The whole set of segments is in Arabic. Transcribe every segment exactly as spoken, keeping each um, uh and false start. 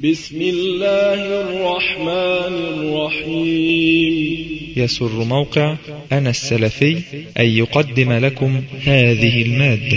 بسم الله الرحمن الرحيم. يسر موقع أنا السلفي أن يقدم لكم هذه المادة.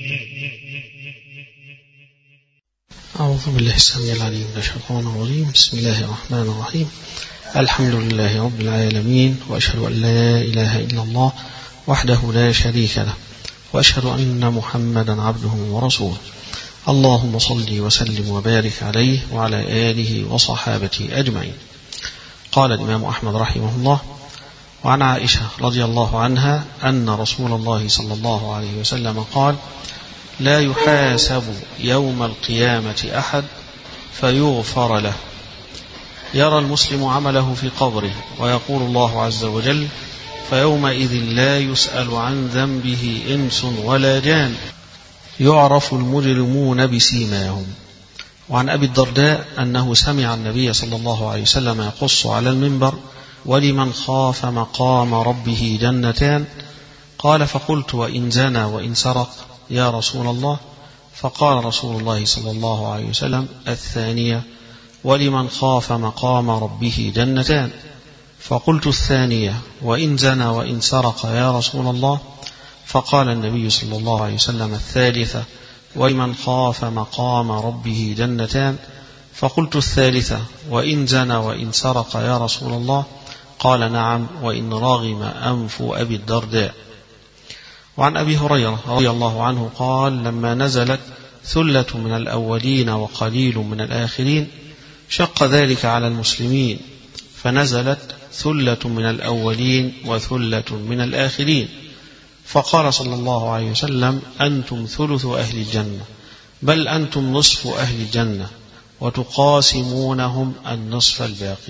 أعوذ بالله السميع العليم من الشيطان الرجيم. بسم الله الرحمن الرحيم. الحمد لله رب العالمين، وأشهد أن لا إله إلا الله وحده لا شريك له، وأشهد أن محمدا عبده ورسوله. اللهم صل وسلم وبارك عليه وعلى آله وصحابته أجمعين. قال الإمام أحمد رحمه الله: وعن عائشة رضي الله عنها أن رسول الله صلى الله عليه وسلم قال: لا يحاسب يوم القيامة أحد فيغفر له، يرى المسلم عمله في قبره ويقول الله عز وجل: فيومئذ لا يسأل عن ذنبه إنس ولا جان، يعرف المجرمون بسيماهم. وعن أبي الدرداء أنه سمع النبي صلى الله عليه وسلم يقص على المنبر: ولمن خاف مقام ربه جنتان. قال: فقلت: وإن زنى وإن سرق يا رسول الله؟ فقال رسول الله صلى الله عليه وسلم: الثانية، ولمن خاف مقام ربه جنتان. فقلت: الثانية، وإن زنى وإن سرق يا رسول الله؟ فقال النبي صلى الله عليه وسلم: الثالثة، ولمن خاف مقام ربه جنتان. فقلت: الثالثة، وإن زنى وإن سرق يا رسول الله؟ قال: نعم، وإن رغم أنف أبي الدرداء. وعن أبي هريرة رضي الله عنه قال: لما نزلت ثلة من الأولين وقليل من الآخرين شق ذلك على المسلمين، فنزلت ثلة من الأولين وثلة من الآخرين، فقال صلى الله عليه وسلم: أنتم ثلث أهل الجنة، بل أنتم نصف أهل الجنة، وتقاسمونهم النصف الباقي.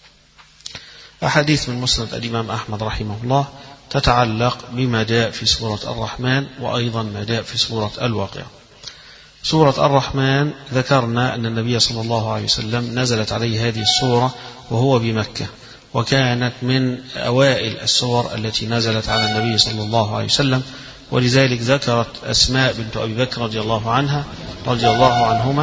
أحاديث من مسند الإمام أحمد رحمه الله تتعلق بما جاء في سورة الرحمن، وأيضا ما جاء في سورة الواقعة. سورة الرحمن ذكرنا أن النبي صلى الله عليه وسلم نزلت عليه هذه السورة وهو بمكة، وكانت من أوائل السور التي نزلت على النبي صلى الله عليه وسلم، ولذلك ذكرت أسماء بنت أبي بكر رضي الله عنها رضي الله عنهما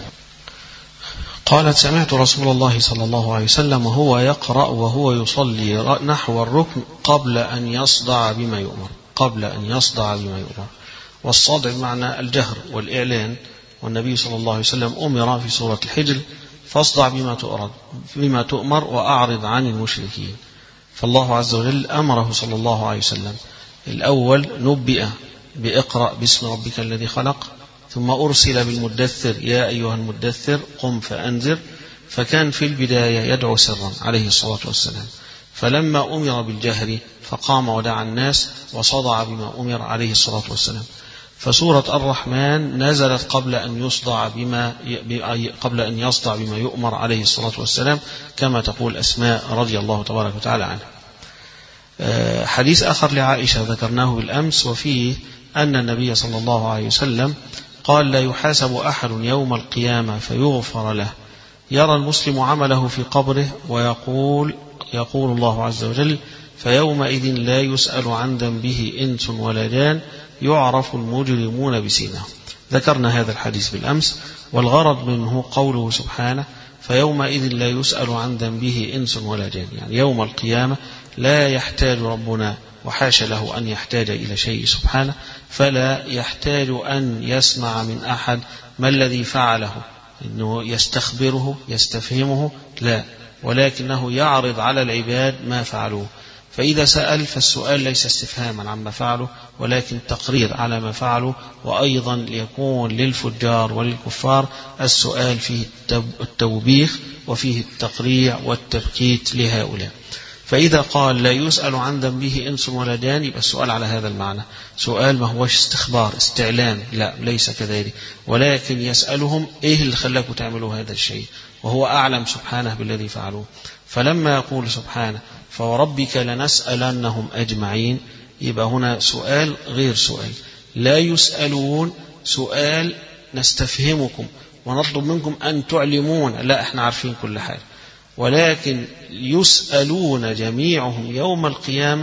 قالت: سمعت رسول الله صلى الله عليه وسلم وهو يقرأ وهو يصلي نحو الركن قبل أن يصدع بما يؤمر قبل أن يصدع بما يؤمر والصدع معنى الجهر والإعلان، والنبي صلى الله عليه وسلم أمر في سورة الحجر: فاصدع بما تؤمر بما تؤمر وأعرض عن المشركين. فالله عز وجل أمره صلى الله عليه وسلم. الأول نبئ بإقرأ باسم ربك الذي خلق، ثم أرسل بالمدثر: يا أيها المدثر قم فأنذر. فكان في البداية يدعو سرا عليه الصلاة والسلام، فلما أمر بالجهر فقام ودعا الناس وصدع بما أمر عليه الصلاة والسلام. فسورة الرحمن نزلت قبل أن يصدع بما قبل أن يصدع بما يؤمر عليه الصلاة والسلام، كما تقول أسماء رضي الله تبارك وتعالى عنها. حديث آخر لعائشة ذكرناه بالأمس، وفيه أن النبي صلى الله عليه وسلم قال: لا يحاسب أحد يوم القيامة فيغفر له، يرى المسلم عمله في قبره ويقول يقول الله عز وجل: فيومئذ لا يسأل عن ذنبه إنس ولا جان، يعرف المجرمون بسيماهم. ذكرنا هذا الحديث بالأمس، والغرض منه قوله سبحانه: فيومئذ لا يسأل عن ذنبه إنس ولا جان، يعني يوم القيامة لا يحتاج ربنا، وحاش له أن يحتاج إلى شيء سبحانه، فلا يحتاج أن يسمع من أحد ما الذي فعله، إنه يستخبره يستفهمه، لا، ولكنه يعرض على العباد ما فعلوه. فإذا سأل فالسؤال ليس استفهاما عما فعله، ولكن تقرير على ما فعله، وأيضا ليكون للفجار وللكفار السؤال فيه التوبيخ وفيه التقريع والتبكيت لهؤلاء. فإذا قال: لا يسأل عن ذنبه إنس ولا جان، يبقى السؤال على هذا المعنى، سؤال ما هوش استخبار استعلام، لا، ليس كذلك، ولكن يسألهم: إيه اللي خلاكم تعملوا هذا الشيء؟ وهو أعلم سبحانه بالذي فعلوه. فلما يقول سبحانه: فوربك لنسألنهم أجمعين، يبقى هنا سؤال غير سؤال. لا يسألون سؤال نستفهمكم ونطلب منكم أن تعلمون، لا، احنا عارفين كل حاجة. ولكن يسألون جميعهم يوم القيامة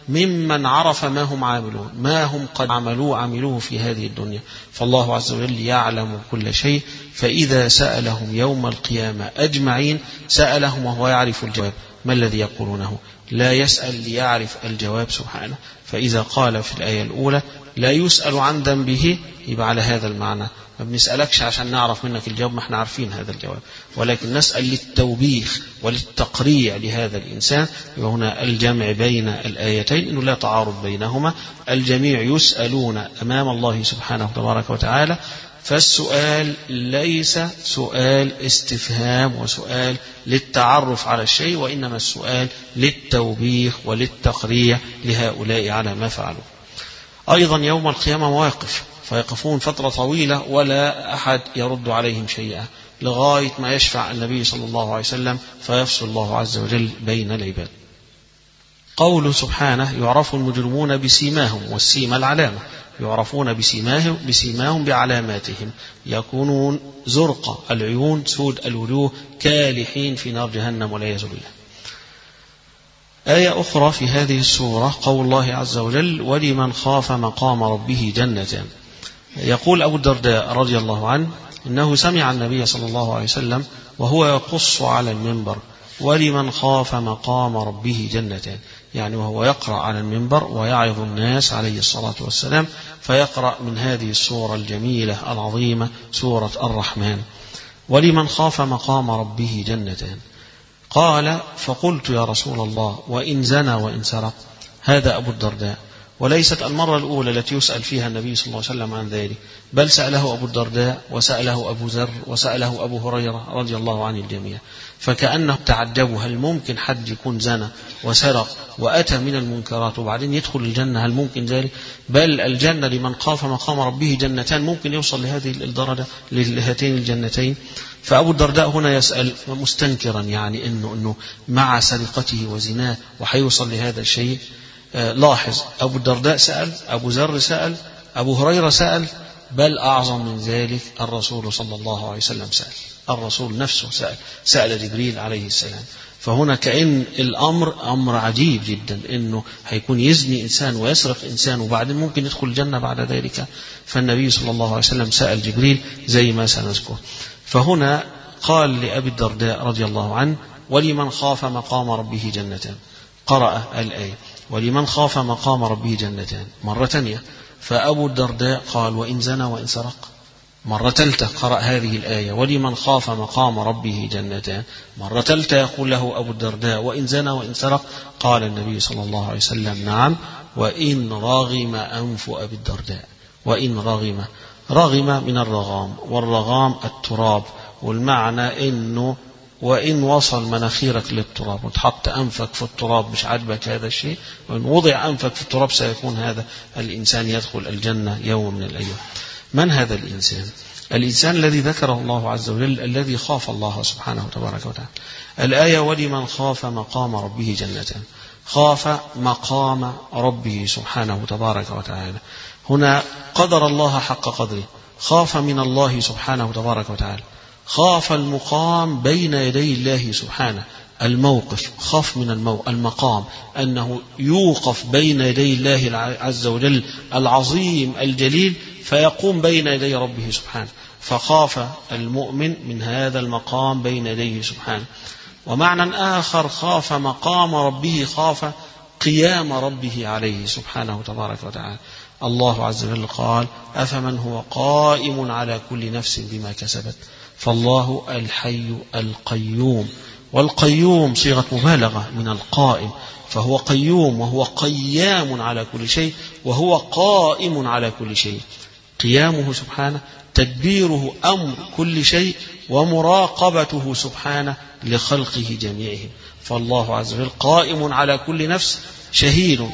ممن عرف ما هم عاملون، ما هم قد عملوه عملوه في هذه الدنيا. فالله عز وجل يعلم كل شيء، فإذا سألهم يوم القيامة أجمعين سألهم وهو يعرف الجواب. ما الذي يقولونه؟ لا يسأل ليعرف الجواب سبحانه. فإذا قال في الآية الأولى لا يسأل عن ذنبه، يبقى على هذا المعنى ما بنسألكش عشان نعرف منك الجواب، ما احنا عارفين هذا الجواب، ولكن نسأل للتوبيخ وللتقريع لهذا الإنسان. وهنا الجمع بين الآيتين إنه لا تعارض بينهما، الجميع يسألون أمام الله سبحانه تبارك وتعالى. فالسؤال ليس سؤال استفهام وسؤال للتعرف على الشيء، وإنما السؤال للتوبيخ وللتقريع لهؤلاء على ما فعلوا. أيضا يوم القيامة مواقف، فيقفون فترة طويلة ولا أحد يرد عليهم شيئا لغاية ما يشفع النبي صلى الله عليه وسلم فيفصل الله عز وجل بين العباد. قوله سبحانه يعرف المجرمون بسيماهم، والسيمة العلامة، يعرفون بسيماهم بسيماهم بعلاماتهم، يكونون زرق العيون سود الوجوه كالحين في نار جهنم والعياذ بالله. آية أخرى في هذه السورة قول الله عز وجل ولمن خاف مقام ربه جنتان. يقول أبو الدرداء رضي الله عنه إنه سمع النبي صلى الله عليه وسلم وهو يقص على المنبر ولمن خاف مقام ربه جنتان، يعني وهو يقرأ على المنبر ويعظ الناس عليه الصلاة والسلام، فيقرأ من هذه السورة الجميلة العظيمة سورة الرحمن ولمن خاف مقام ربه جنتان. قال فقلت يا رسول الله وإن زنى وإن سرق؟ هذا أبو الدرداء، وليست المرة الأولى التي يسأل فيها النبي صلى الله عليه وسلم عن ذلك، بل سأله أبو الدرداء وسأله أبو ذر وسأله أبو هريرة رضي الله عن الجميع. فكأنه تعجبوا هل ممكن حد يكون زنى وسرق وأتى من المنكرات وبعدين يدخل الجنة؟ هل ممكن ذلك؟ بل الجنة لمن خاف مقام ربه جنتان، ممكن يوصل لهذه الدرجة لهاتين الجنتين. فأبو الدرداء هنا يسأل مستنكرا، يعني إنه إنه مع سرقته وزناه وحيوصل لهذا الشيء. آه لاحظ أبو الدرداء سأل، أبو ذر سأل، أبو هريرة سأل، بل أعظم من ذلك الرسول صلى الله عليه وسلم سأل، الرسول نفسه سأل، سأل جبريل عليه السلام. فهنا كأن الأمر أمر عجيب جدا، إنه هيكون يزني إنسان ويسرق إنسان وبعدين ممكن يدخل الجنة بعد ذلك. فالنبي صلى الله عليه وسلم سأل جبريل زي ما سنذكر. فهنا قال لأبي الدرداء رضي الله عنه ولمن خاف مقام ربه جنتان، قرأ الآية ولمن خاف مقام ربه جنتان مرة ثانية. فأبو الدرداء قال وإن زنى وإن سرق؟ مرة ثالثة قرأ هذه الآية ولمن خاف مقام ربه جنتان. مرة ثالثة يقول له أبو الدرداء وإن زنى وإن سرق؟ قال النبي صلى الله عليه وسلم نعم وإن رغم أنف أبي الدرداء. وإن رغم، رغم من الرغام، والرغام التراب، والمعنى إنه وإن وصل مناخيرك للتراب وتحط أنفك في التراب مش عاجبك هذا الشيء، وإن وضع أنفك في التراب سيكون هذا الإنسان يدخل الجنة يوم من الأيام. من هذا الإنسان؟ الإنسان الذي ذكره الله عز وجل الذي خاف الله سبحانه وتبارك وتعالى. الآية ولمن خاف مقام ربه جنتان، خاف مقام ربه سبحانه وتبارك وتعالى. هنا قدر الله حق قدره، خاف من الله سبحانه وتبارك وتعالى، خاف المقام بين يدي الله سبحانه، الموقف، خاف من المو... المقام أنه يوقف بين يدي الله عز وجل العظيم الجليل فيقوم بين يدي ربه سبحانه، فخاف المؤمن من هذا المقام بين يديه سبحانه. ومعنى آخر خاف مقام ربه، خاف قيام ربه عليه سبحانه تبارك وتعالى. الله عز وجل قال أفمن هو قائم على كل نفس بما كسبت، فالله الحي القيوم، والقيوم صيغة مبالغة من القائم، فهو قيوم وهو قيام على كل شيء وهو قائم على كل شيء. قيامه سبحانه تدبيره أمر كل شيء ومراقبته سبحانه لخلقه جميعهم. فالله عز وجل قائم على كل نفس، شهيد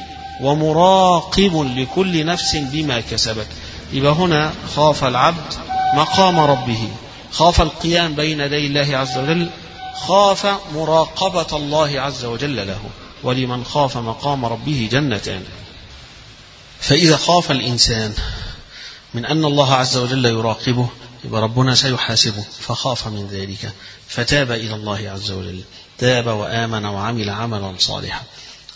ومراقب لكل نفس بما كسبت. يبقى هنا خاف العبد مقام ربه، خاف القيام بين يدي الله عز وجل، خاف مراقبة الله عز وجل له. ولمن خاف مقام ربه جنتان. فإذا خاف الإنسان من أن الله عز وجل يراقبه يبقى ربنا سيحاسبه، فخاف من ذلك فتاب إلى الله عز وجل، تاب وآمن وعمل عملا صالحا.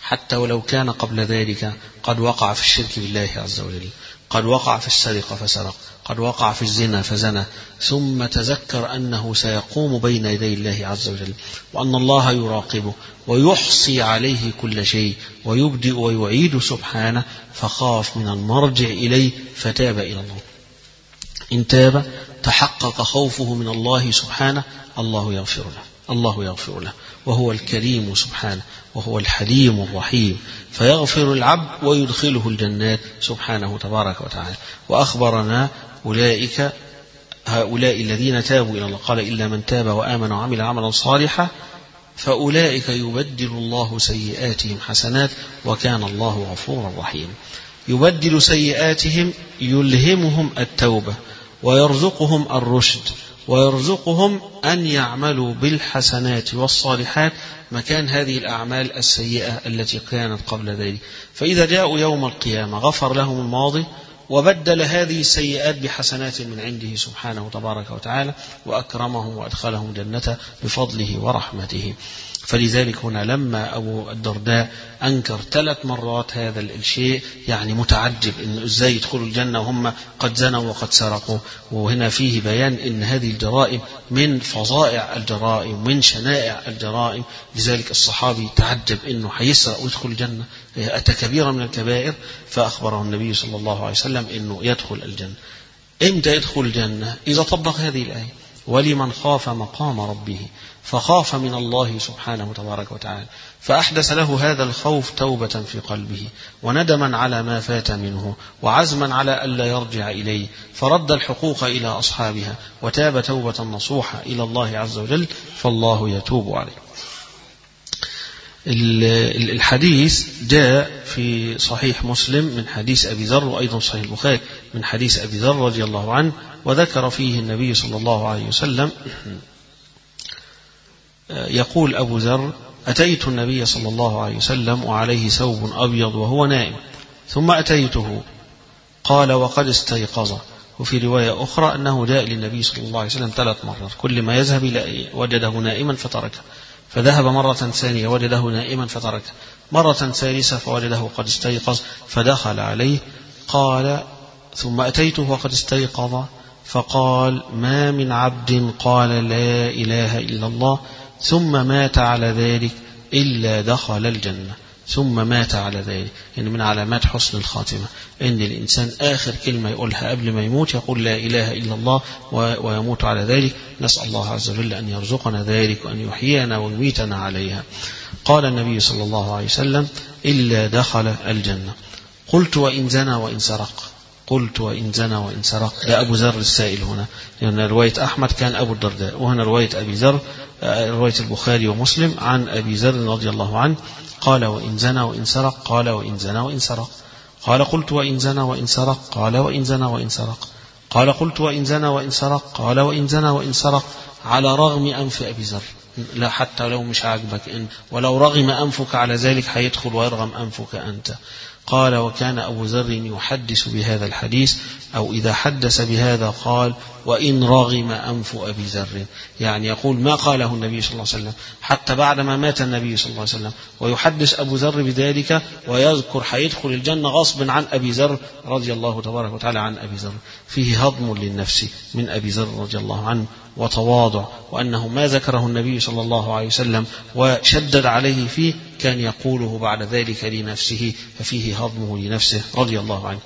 حتى ولو كان قبل ذلك قد وقع في الشرك بالله عز وجل، قد وقع في السرقة فسرق، قد وقع في الزنا فزنى، ثم تذكر أنه سيقوم بين يدي الله عز وجل، وأن الله يراقبه ويحصي عليه كل شيء ويبدئ ويعيد سبحانه، فخاف من المرجع إليه فتاب إلى الله. إن تاب تحقق خوفه من الله سبحانه، الله يغفر له، الله يغفر له، وهو الكريم سبحانه، وهو الحليم الرحيم، فيغفر العبد ويدخله الجنات سبحانه تبارك وتعالى. وأخبرنا أولئك هؤلاء الذين تابوا إلى الله، قال إلا من تاب وآمن وعمل عملا صالحا فأولئك يبدل الله سيئاتهم حسنات وكان الله غفورا رحيما. يبدل سيئاتهم يلهمهم التوبة ويرزقهم الرشد ويرزقهم أن يعملوا بالحسنات والصالحات مكان هذه الأعمال السيئة التي كانت قبل ذلك. فإذا جاءوا يوم القيامة غفر لهم الماضي وبدل هذه السيئات بحسنات من عنده سبحانه تبارك وتعالى، وأكرمهم وأدخلهم جنته بفضله ورحمته. فلذلك هنا لما أبو الدرداء أنكر ثلاث مرات هذا الشيء، يعني متعجب إنه إزاي يدخلوا الجنة وهم قد زنوا وقد سرقوا. وهنا فيه بيان إن هذه الجرائم من فظائع الجرائم، من شنائع الجرائم. لذلك الصحابي تعجب إنه حيسرق ويدخل الجنة، أتى كبيرة من الكبائر، فأخبره النبي صلى الله عليه وسلم إنه يدخل الجنة. إمتى يدخل الجنة؟ إذا طبق هذه الآية: ولمن خاف مقام ربه، فخاف من الله سبحانه تبارك وتعالى، فأحدث له هذا الخوف توبة في قلبه وندما على ما فات منه وعزما على ألا يرجع إليه، فرد الحقوق إلى أصحابها وتاب توبة نصوحة إلى الله عز وجل، فالله يتوب عليه. الحديث جاء في صحيح مسلم من حديث أبي ذر، وأيضا صحيح البخاري من حديث أبي ذر رضي الله عنه، وذكر فيه النبي صلى الله عليه وسلم يقول أبو ذر: أتيت النبي صلى الله عليه وسلم وعليه ثوب أبيض وهو نائم، ثم أتيته قال وقد استيقظ. وفي رواية أخرى أنه جاء للنبي صلى الله عليه وسلم ثلاث مرات، كل ما يذهب وجده نائما فتركه، فذهب مرة ثانية وجده نائما فتركه، مرة ثالثة فوجده قد استيقظ فدخل عليه. قال: ثم أتيته وقد استيقظ، فقال: ما من عبد قال لا إله إلا الله ثم مات على ذلك إلا دخل الجنة. ثم مات على ذلك، يعني من علامات حسن الخاتمة إن الإنسان آخر كلمة يقولها قبل ما يموت يقول لا إله إلا الله ويموت على ذلك. نسأل الله عز وجل أن يرزقنا ذلك وأن يحيينا ويميتنا عليها. قال النبي صلى الله عليه وسلم: إلا دخل الجنة. قلت: وإن زنى وإن سرق؟ قلت: وإن زنى وإن سرق. ده أبو ذر السائل هنا، لأن يعني رواية أحمد كان أبو الدرداء، وهنا رواية أبي ذر رواية البخاري ومسلم عن أبي ذر رضي الله عنه قال: وإن زنى وإن سرق؟ قال: وإن زنى وإن سرق. قال: قلت: وإن زنى وإن سرق؟ قال: وإن زنى وإن سرق. قال: قلت: وإن زنى وإن سرق؟ قال: وإن زنى وإن سرق. على رغم أنف أبي ذر، لا حتى لو مش عاجبك إن ولو رغم أنفك على ذلك حيدخل ويرغم أنفك أنت. قال: وكان أبو ذر يحدث بهذا الحديث، أو إذا حدث بهذا قال: وإن رغم أنف أبي ذر، يعني يقول ما قاله النبي صلى الله عليه وسلم حتى بعدما مات النبي صلى الله عليه وسلم، ويحدث أبو ذر بذلك ويذكر حيدخل الجنة غصب عن أبي ذر رضي الله تبارك وتعالى عن أبي ذر. فيه هضم للنفس من أبي ذر رضي الله عنه وتواضع، وأنه ما ذكره النبي صلى الله عليه وسلم وشدد عليه فيه كان يقوله بعد ذلك لنفسه، ففيه هضمه لنفسه رضي الله عنه.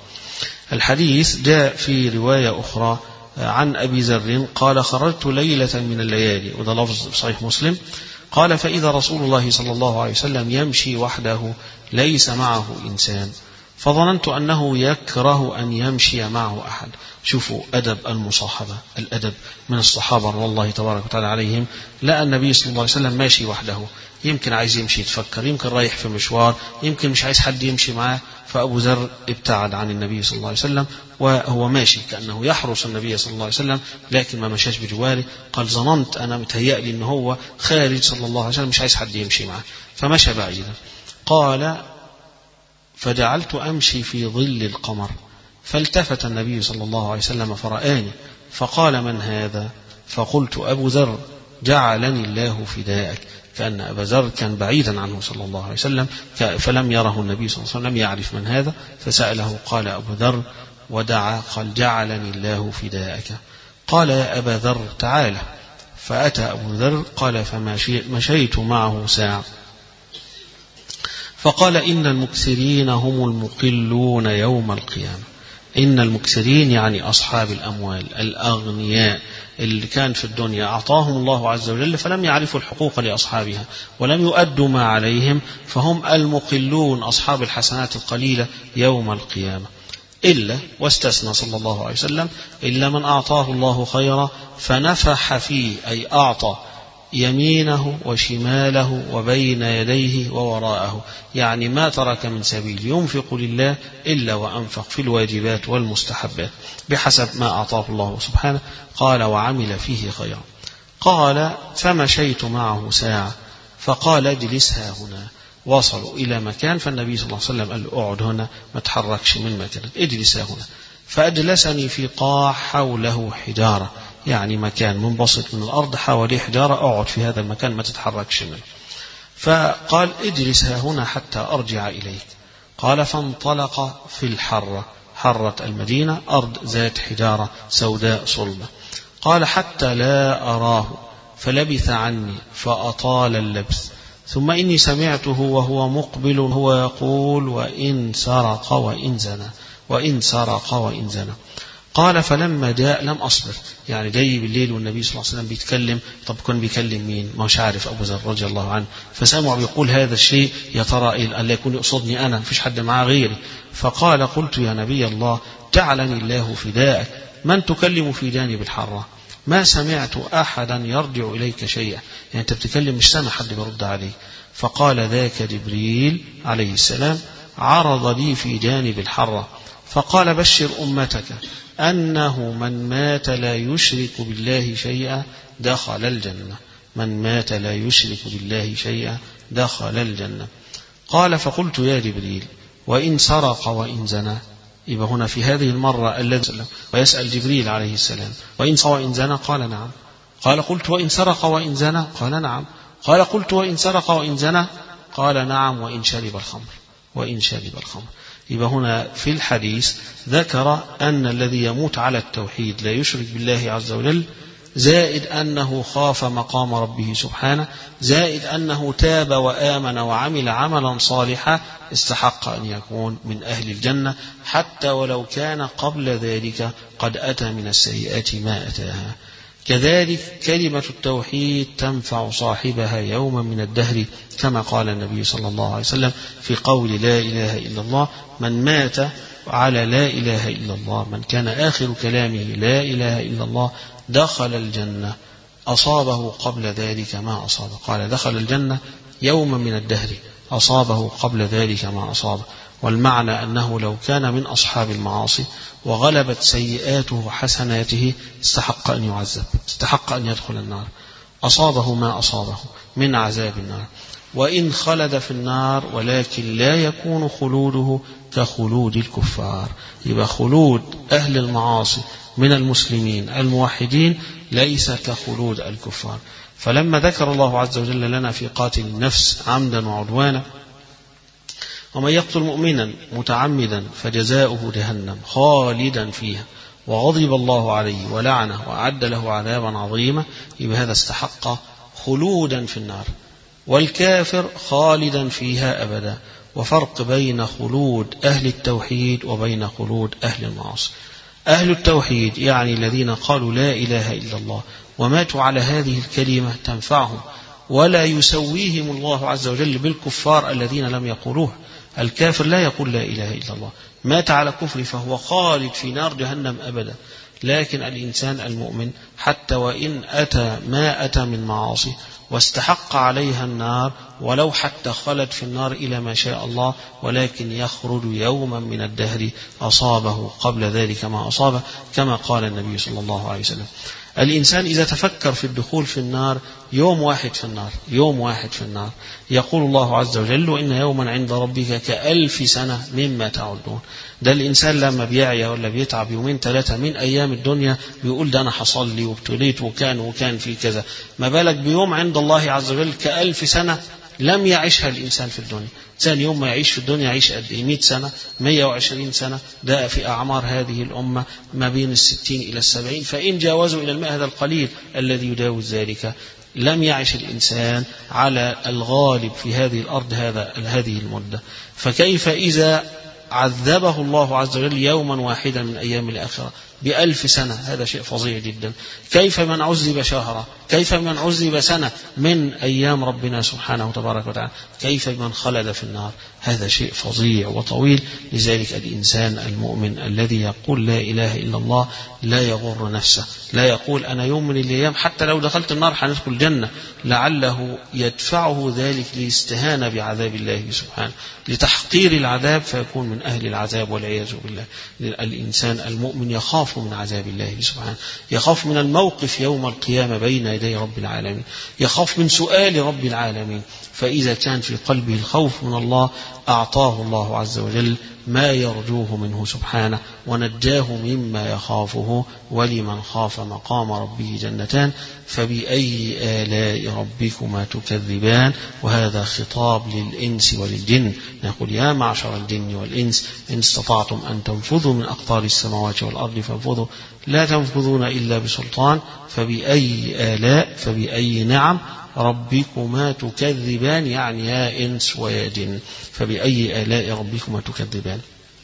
الحديث جاء في رواية أخرى عن أبي ذر قال: خرجت ليلة من الليالي، وده لفظ صحيح مسلم. قال: فإذا رسول الله صلى الله عليه وسلم يمشي وحده ليس معه إنسان، فظننت أنه يكره أن يمشي معه أحد. شوفوا أدب المصاحبة، الأدب من الصحابة والله تبارك وتعالى عليهم. لقى النبي صلى الله عليه وسلم ماشي وحده، يمكن عايز يمشي يتفكر، يمكن رايح في مشوار، يمكن مش عايز حد يمشي معاه. فأبو ذر ابتعد عن النبي صلى الله عليه وسلم وهو ماشي كأنه يحرس النبي صلى الله عليه وسلم، لكن ما مشاش بجواره. قال: ظننت أنا متهيألي أنه هو خارج صلى الله عليه وسلم مش عايز حد يمشي معه، فمشى بعيدا. قال: فجعلت أمشي في ظل القمر، فالتفت النبي صلى الله عليه وسلم فرآني، فقال: من هذا؟ فقلت: أبو ذر. جعلني الله فداءك، كأن أبا ذر كان بعيدا عنه صلى الله عليه وسلم فلم يره النبي صلى الله عليه وسلم، لم يعرف من هذا، فسأله قال أبو ذر ودعا قال جعلني الله فداءك. قال يا أبا ذر تعالى، فأتى أبو ذر قال فمشيت معه ساعة فقال إن المكثرين هم المقلون يوم القيامة. إن المكثرين يعني أصحاب الأموال الأغنياء اللي كان في الدنيا أعطاهم الله عز وجل فلم يعرفوا الحقوق لأصحابها ولم يؤدوا ما عليهم، فهم المقلون أصحاب الحسنات القليلة يوم القيامة. إلا واستثنى صلى الله عليه وسلم إلا من أعطاه الله خيرا فنفح فيه، أي أعطى يمينه وشماله وبين يديه ووراءه، يعني ما ترك من سبيل ينفق لله إلا وأنفق في الواجبات والمستحبات بحسب ما أعطاه الله سبحانه. قال وعمل فيه خيرا. قال فمشيت معه ساعة فقال اجلسها هنا. وصلوا إلى مكان فالنبي صلى الله عليه وسلم قال له اقعد هنا ما تحركش من مكانك، اجلسها هنا. فأجلسني في قاع حوله حجارة، يعني مكان منبسط من الأرض حواليه حجارة، أقعد في هذا المكان ما تتحركش منه. فقال اجلس ها هنا حتى أرجع إليك. قال فانطلق في الحرة، حرة المدينة أرض ذات حجارة سوداء صلبة. قال حتى لا أراه فلبث عني فأطال اللبث، ثم إني سمعته وهو مقبل هو يقول وإن سرق وإن زنى وإن سرق وإن زنى. قال فلما جاء لم أصبر، يعني جاي بالليل والنبي صلى الله عليه وسلم بيتكلم، طب كان بيكلم مين؟ ما مش عارف أبو ذر رضي الله عنه، فسمع بيقول هذا الشيء يا ترى ألا يكون يقصدني أنا، مفيش حد معاه غيري. فقال قلت يا نبي الله جعلني الله فداءك، من تكلم في جانب الحرة؟ ما سمعت أحدا يرجع إليك شيئا، يعني أنت بتكلم مش سامع حد بيرد عليه. فقال ذاك جبريل عليه السلام عرض لي في جانب الحرة فقال بشر أمتك أنه من مات لا يشرك بالله شيئا دخل الجنة، من مات لا يشرك بالله شيئا دخل الجنة. قال فقلت يا جبريل وإن سرق وإن زنى؟ يبقى هنا في هذه المرة الذي ويسأل جبريل عليه السلام وإن سرق وإن زنى؟ قال نعم. قال قلت وإن سرق وإن زنى؟ قال نعم. قال قلت وإن سرق وإن زنى؟ قال نعم وإن شرب الخمر وإن شرب الخمر. يبقى هنا في الحديث ذكر أن الذي يموت على التوحيد لا يشرك بالله عز وجل، زائد أنه خاف مقام ربه سبحانه، زائد أنه تاب وآمن وعمل عملا صالحا، استحق أن يكون من أهل الجنة حتى ولو كان قبل ذلك قد أتى من السيئات ما أتاها. كذلك كلمة التوحيد تنفع صاحبها يوما من الدهر، كما قال النبي صلى الله عليه وسلم في قول لا إله إلا الله من مات على لا إله إلا الله، من كان آخر كلامه لا إله إلا الله دخل الجنة، أصابه قبل ذلك ما أصابه. قال دخل الجنة يوما من الدهر أصابه قبل ذلك ما أصابه. والمعنى أنه لو كان من أصحاب المعاصي وغلبت سيئاته حسناته استحق أن يعذب، استحق أن يدخل النار، أصابه ما أصابه من عذاب النار. وإن خلد في النار ولكن لا يكون خلوده كخلود الكفار. يبقى خلود أهل المعاصي من المسلمين الموحدين ليس كخلود الكفار. فلما ذكر الله عز وجل لنا في قاتل النفس عمدا وعدوانا ومن يقتل مؤمنا متعمدا فجزاؤه جهنم خالدا فيها وغضب الله عليه ولعنه وأعد له عذابا عظيما، يبقى هذا استحق خلودا في النار. والكافر خالدا فيها أبدا. وفرق بين خلود أهل التوحيد وبين خلود أهل المعاصي. أهل التوحيد يعني الذين قالوا لا إله إلا الله وماتوا على هذه الكلمة تنفعهم، ولا يسويهم الله عز وجل بالكفار الذين لم يقولوها. الكافر لا يقول لا إله إلا الله، مات على كفر فهو خالد في نار جهنم أبدا. لكن الإنسان المؤمن حتى وإن أتى ما أتى من معاصي واستحق عليها النار ولو حتى خلد في النار إلى ما شاء الله، ولكن يخرج يوما من الدهر أصابه قبل ذلك ما أصابه، كما قال النبي صلى الله عليه وسلم. الإنسان إذا تفكر في الدخول في النار يوم واحد في النار يوم واحد في النار يقول الله عز وجل وإن يوما عند ربك كألف سنة مما تعدون. ده الإنسان لما بيعيا ولا بيتعب يومين ثلاثة من أيام الدنيا بيقول ده أنا حصل لي وابتليت وكان وكان في كذا، ما بالك بيوم عند الله عز وجل كألف سنة لم يعيشها الإنسان في الدنيا. إنسان يوم ما يعيش في الدنيا يعيش قد إيه؟ مئة سنة، مئة وعشرين سنة، ده في أعمار هذه الأمة ما بين الستين إلى السبعين، فإن جاوزوا إلى المئة هذا القليل الذي يجاوز ذلك. لم يعيش الإنسان على الغالب في هذه الأرض هذا هذه المدة، فكيف إذا عذبه الله عز وجل يوما واحدا من أيام الآخرة بألف سنة؟ هذا شيء فظيع جدا. كيف من عذب شهرا؟ كيف من عذب سنة من أيام ربنا سبحانه وتبارك وتعالى؟ كيف من خلد في النار؟ هذا شيء فظيع وطويل. لذلك الإنسان المؤمن الذي يقول لا إله إلا الله لا يغر نفسه، لا يقول أنا يوم من الأيام حتى لو دخلت النار حندخل الجنة، لعله يدفعه ذلك لاستهانة بعذاب الله سبحانه، لتحقير العذاب فيكون من أهل العذاب والعياذ بالله. الإنسان المؤمن يخاف من عذاب الله سبحانه، يخاف من الموقف يوم القيامة بين يدي رب العالمين، يخاف من سؤال رب العالمين. فإذا كان في قلبه الخوف من الله أعطاه الله عز وجل ما يرجوه منه سبحانه ونجاه مما يخافه. ولمن خاف مقام ربه جنتان فبأي آلاء ربكما تكذبان. وهذا خطاب للإنس وللجن، نقول يا معشر الجن والإنس إن استطعتم أن تنفذوا من أقطار السماوات والأرض فانفذوا لا تنفذون إلا بسلطان. فبأي آلاء فبأي نعم ربكما تكذبان، يعني يا إنس ويا جن، فبأي آلاء ربكما تكذبان.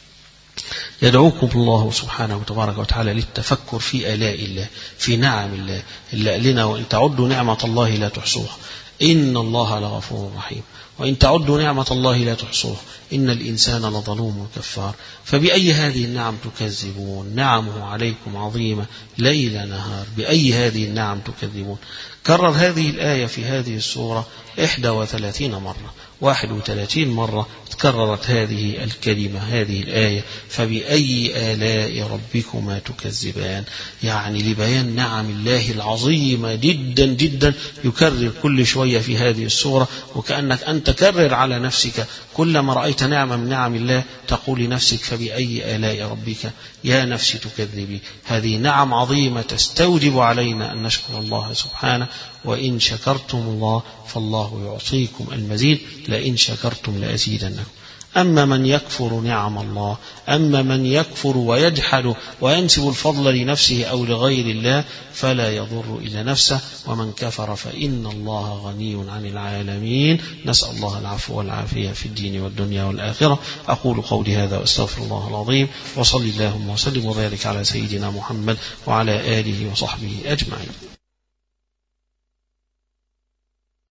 يدعوكم الله سبحانه وتبارك وتعالى للتفكر في آلاء الله، في نعم الله اللي لنا، وإن تعدوا نعمة الله لا تحصوها إن الله لغفور رحيم، وإن تعدوا نعمة الله لا تحصوها إن الإنسان لظلوم كفار. فبأي هذه النعم تكذبون؟ نعمه عليكم عظيمة ليل نهار، بأي هذه النعم تكذبون؟ كرر هذه الآية في هذه السورة إحدى وثلاثين مرة، واحد وثلاثين مرة تكررت هذه الكلمة هذه الآية فبأي آلاء ربكما تكذبان، يعني لبيان نعم الله العظيمة جدا جدا. يكرر كل شوية في هذه السورة، وكأنك أنت تكرر على نفسك كلما رأيت نعمة من نعم الله تقول لنفسك فبأي آلاء ربك يا نفسي تكذبي. هذه نعم عظيمة تستوجب علينا أن نشكر الله سبحانه. وإن شكرتم الله فالله يعطيكم المزيد لئن شكرتم لأزيدنكم. أما من يكفر نعم الله، أما من يكفر ويجحد وينسب الفضل لنفسه أو لغير الله فلا يضر إلا نفسه، ومن كفر فإن الله غني عن العالمين. نسأل الله العفو والعافية في الدين والدنيا والآخرة. أقول قولي هذا وأستغفر الله العظيم، وصلي اللهم وسلم وبارك على سيدنا محمد وعلى آله وصحبه أجمعين.